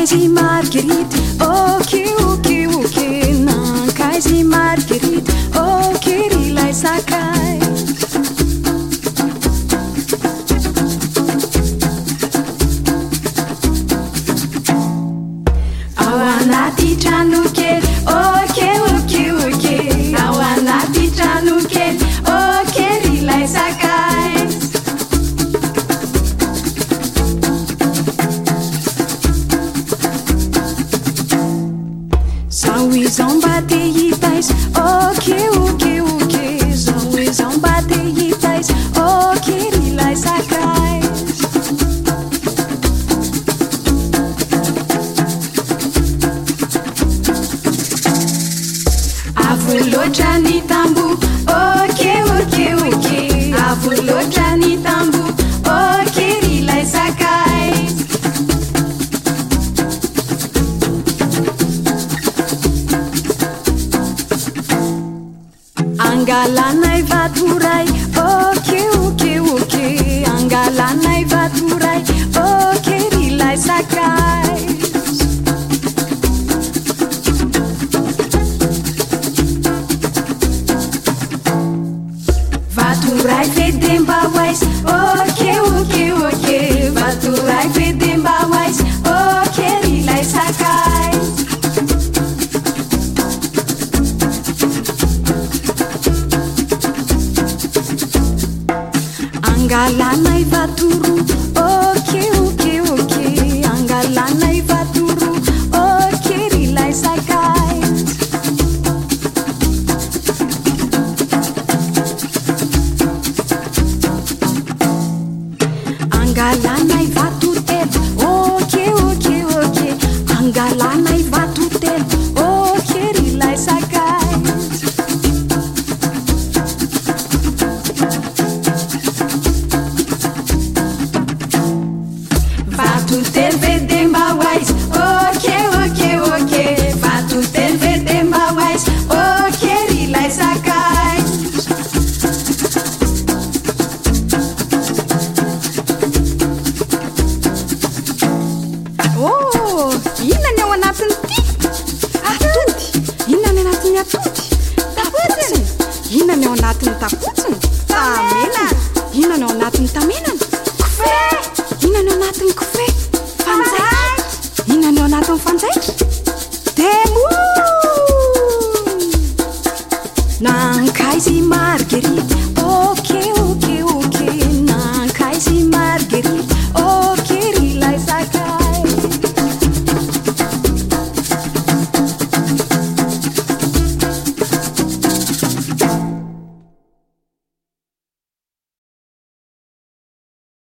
Nankaizy Marguerite, oke oke oke. Nankaizy Marguerite, oke ry lay sakay. Ao anaty trano kely, oke oke oke. Ao anaty trano kely, oke ry lay sakay. Zao izao mba te hitaiza, oke oke oke. Zao izao mba te hitaiza, oke ry lay sakay. Avo loatra ny tambo, oke oke oke. Avo loatra ny tambo, oke ry lay sakay. Angalanay vatoray, oke oke oke. Angalanay vatoray, oke ry lay sakay. Vatoray vedemba hoaizy, oke oke oke. Vatoray vedemba hoaizy, oke ry lay sakay. Angalanay vatoro, oke oke oke. Angalanay vatoro, oke ry lay sakay. Angalanay vatotelo, oke oke oke. Angalanay vatotelo, oke ry lay sakay. Vatotelo vedemba hoaizy, oke oke oke. Vatotelo vedemba hoaizy, oke ry lay sakay. Oh, inona ny ao anatin'ity? Atody. Inona ny anatin'ny atody? Tapotsiny. Inona ny ao anatin'ny tapotsiny? Tamenana. Inona ny ao anatin'ny tamenana? Kofehy. Inona ny ao anatin'ny kofehy? Fanjaitra. Inona ny ao anatin'ny fanjaitra? Demo. Nankaizy Marguerite, oke